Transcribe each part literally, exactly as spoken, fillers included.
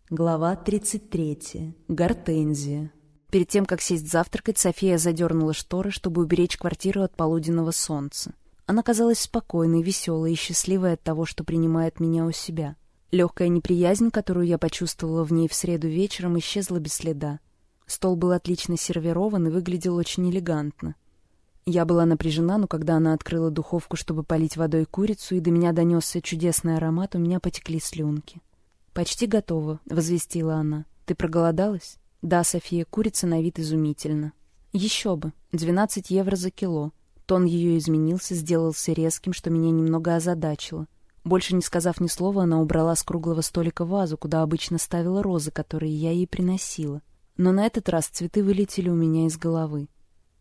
Глава тридцать третья. Гортензия. Перед тем, как сесть завтракать, София задернула шторы, чтобы уберечь квартиру от полуденного солнца. Она казалась спокойной, веселой и счастливой от того, что принимает меня у себя. Легкая неприязнь, которую я почувствовала в ней в среду вечером, исчезла без следа. Стол был отлично сервирован и выглядел очень элегантно. Я была напряжена, но когда она открыла духовку, чтобы полить водой курицу, и до меня донесся чудесный аромат, у меня потекли слюнки. «Почти готово», — возвестила она. «Ты проголодалась?» «Да, София, курица на вид изумительно». «Еще бы. двенадцать евро за кило». Тон ее изменился, сделался резким, что меня немного озадачило. Больше не сказав ни слова, она убрала с круглого столика вазу, куда обычно ставила розы, которые я ей приносила. Но на этот раз цветы вылетели у меня из головы.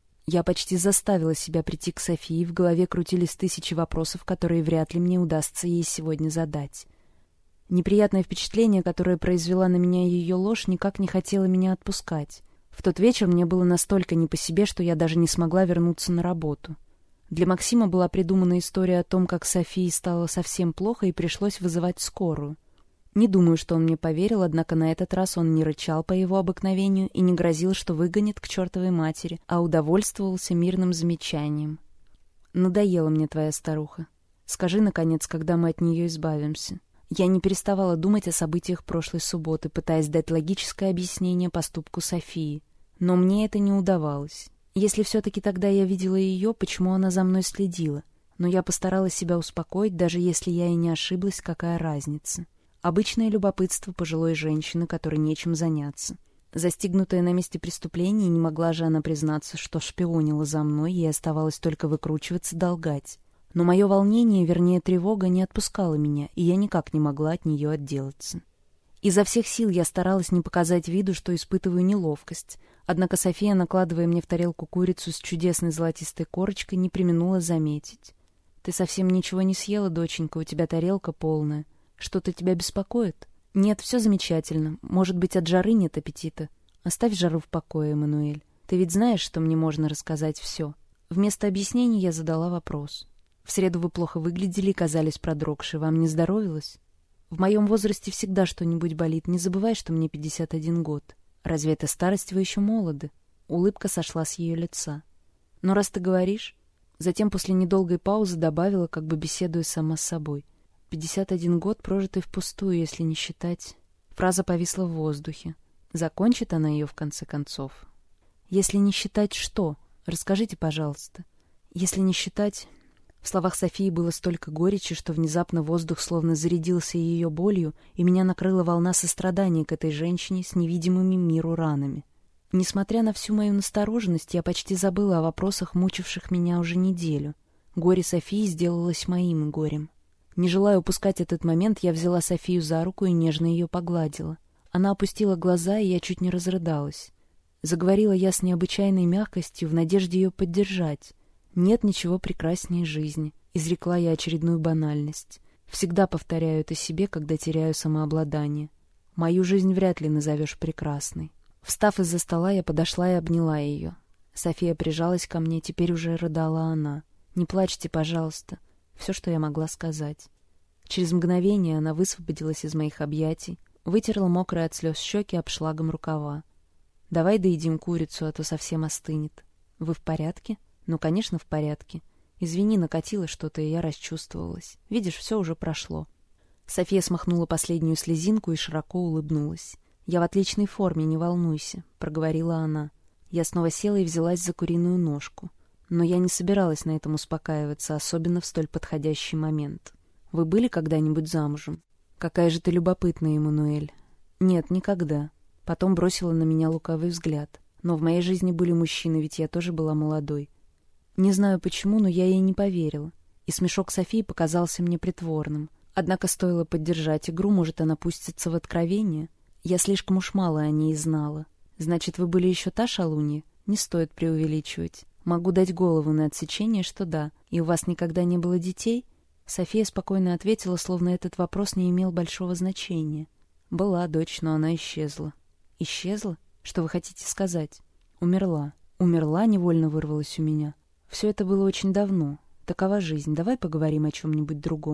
Я почти заставила себя прийти к Софии, в голове крутились тысячи вопросов, которые вряд ли мне удастся ей сегодня задать. Неприятное впечатление, которое произвела на меня ее ложь, никак не хотело меня отпускать. В тот вечер мне было настолько не по себе, что я даже не смогла вернуться на работу. Для Максима была придумана история о том, как Софии стало совсем плохо и пришлось вызывать скорую. Не думаю, что он мне поверил, однако на этот раз он не рычал по его обыкновению и не грозил, что выгонит к чертовой матери, а удовольствовался мирным замечанием. «Надоела мне твоя старуха. Скажи, наконец, когда мы от нее избавимся». Я не переставала думать о событиях прошлой субботы, пытаясь дать логическое объяснение поступку Софии. Но мне это не удавалось. Если все-таки тогда я видела ее, почему она за мной следила? Но я постаралась себя успокоить, даже если я и не ошиблась, какая разница. Обычное любопытство пожилой женщины, которой нечем заняться. Застигнутая на месте преступления, не могла же она признаться, что шпионила за мной, ей оставалось только выкручиваться да лгать. Но мое волнение, вернее тревога, не отпускало меня, и я никак не могла от нее отделаться. Изо всех сил я старалась не показать виду, что испытываю неловкость, однако София, накладывая мне в тарелку курицу с чудесной золотистой корочкой, не преминула заметить. «Ты совсем ничего не съела, доченька, у тебя тарелка полная. Что-то тебя беспокоит?» «Нет, все замечательно. Может быть, от жары нет аппетита. Оставь жару в покое, Эммануэль. Ты ведь знаешь, что мне можно рассказать все». Вместо объяснений я задала вопрос. «В среду вы плохо выглядели и казались продрогшей. Вам не здоровилось?» «В моем возрасте всегда что-нибудь болит. Не забывай, что мне пятьдесят один год. Разве это старость, вы еще молоды?» Улыбка сошла с ее лица. «Но раз ты говоришь...» Затем после недолгой паузы добавила, как бы беседуя сама с собой. «Пятьдесят один год, прожитый впустую, если не считать...» Фраза повисла в воздухе. Закончит она ее в конце концов. «Если не считать что? Расскажите, пожалуйста. Если не считать...» В словах Софии было столько горечи, что внезапно воздух словно зарядился ее болью, и меня накрыла волна сострадания к этой женщине с невидимыми миру ранами. Несмотря на всю мою настороженность, я почти забыла о вопросах, мучивших меня уже неделю. Горе Софии сделалось моим горем. Не желая упускать этот момент, я взяла Софию за руку и нежно ее погладила. Она опустила глаза, и я чуть не разрыдалась. Заговорила я с необычайной мягкостью, в надежде ее поддержать. «Нет ничего прекраснее жизни», — изрекла я очередную банальность. Всегда повторяю это себе, когда теряю самообладание. Мою жизнь вряд ли назовешь прекрасной. Встав из-за стола, я подошла и обняла ее. София прижалась ко мне, теперь уже рыдала она. «Не плачьте, пожалуйста», — все, что я могла сказать. Через мгновение она высвободилась из моих объятий, вытерла мокрые от слез щеки обшлагом рукава. «Давай доедим курицу, а то совсем остынет. Вы в порядке?» «Ну, конечно, в порядке. Извини, накатило что-то, и я расчувствовалась. Видишь, все уже прошло». София смахнула последнюю слезинку и широко улыбнулась. «Я в отличной форме, не волнуйся», — проговорила она. Я снова села и взялась за куриную ножку. Но я не собиралась на этом успокаиваться, особенно в столь подходящий момент. «Вы были когда-нибудь замужем?» «Какая же ты любопытная, Эммануэль». «Нет, никогда». Потом бросила на меня лукавый взгляд. «Но в моей жизни были мужчины, ведь я тоже была молодой». Не знаю почему, но я ей не поверила, и смешок Софии показался мне притворным. Однако стоило поддержать игру, может, она пустится в откровение. Я слишком уж мало о ней знала. «Значит, вы были еще та шалунья? Не стоит преувеличивать. Могу дать голову на отсечение, что да. И у вас никогда не было детей?» София спокойно ответила, словно этот вопрос не имел большого значения. «Была дочь, но она исчезла». «Исчезла? Что вы хотите сказать?» «Умерла». «Умерла?» — невольно вырвалась у меня. «Все это было очень давно. Такова жизнь. Давай поговорим о чем-нибудь другом».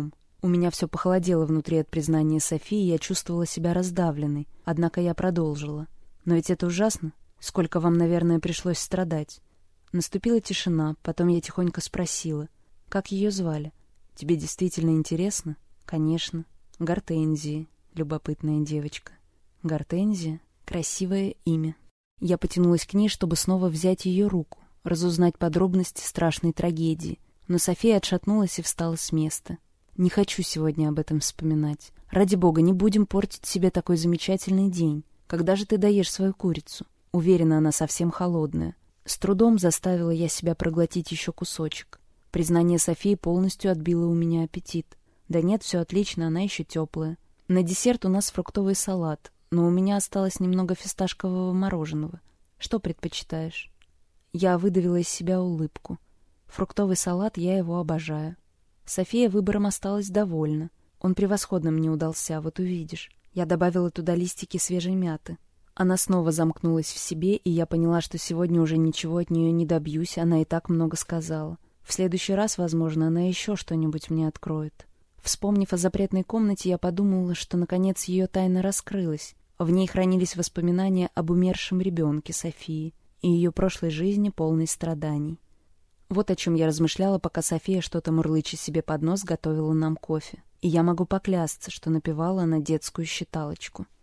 У меня все похолодело внутри от признания Софии, и я чувствовала себя раздавленной. Однако я продолжила. «Но ведь это ужасно. Сколько вам, наверное, пришлось страдать». Наступила тишина, потом я тихонько спросила. «Как ее звали? Тебе действительно интересно?» «Конечно. Гортензия. Любопытная девочка». «Гортензия? Красивое имя». Я потянулась к ней, чтобы снова взять ее руку, разузнать подробности страшной трагедии. Но София отшатнулась и встала с места. «Не хочу сегодня об этом вспоминать. Ради бога, не будем портить себе такой замечательный день. Когда же ты доешь свою курицу?» Уверена, она совсем холодная. С трудом заставила я себя проглотить еще кусочек. Признание Софии полностью отбило у меня аппетит. Да нет, все отлично, она еще теплая. На десерт у нас фруктовый салат, но у меня осталось немного фисташкового мороженого. Что предпочитаешь? Я выдавила из себя улыбку. Фруктовый салат, я его обожаю. София выбором осталась довольна. Он превосходно мне удался, вот увидишь. Я добавила туда листики свежей мяты. Она снова замкнулась в себе, и я поняла, что сегодня уже ничего от нее не добьюсь, она и так много сказала. В следующий раз, возможно, она еще что-нибудь мне откроет. Вспомнив о запретной комнате, я подумала, что, наконец, ее тайна раскрылась. В ней хранились воспоминания об умершем ребенке Софии и ее прошлой жизни, полной страданий. Вот о чем я размышляла, пока София, что-то мурлыча себе под нос, готовила нам кофе. И я могу поклясться, что напевала она детскую считалочку.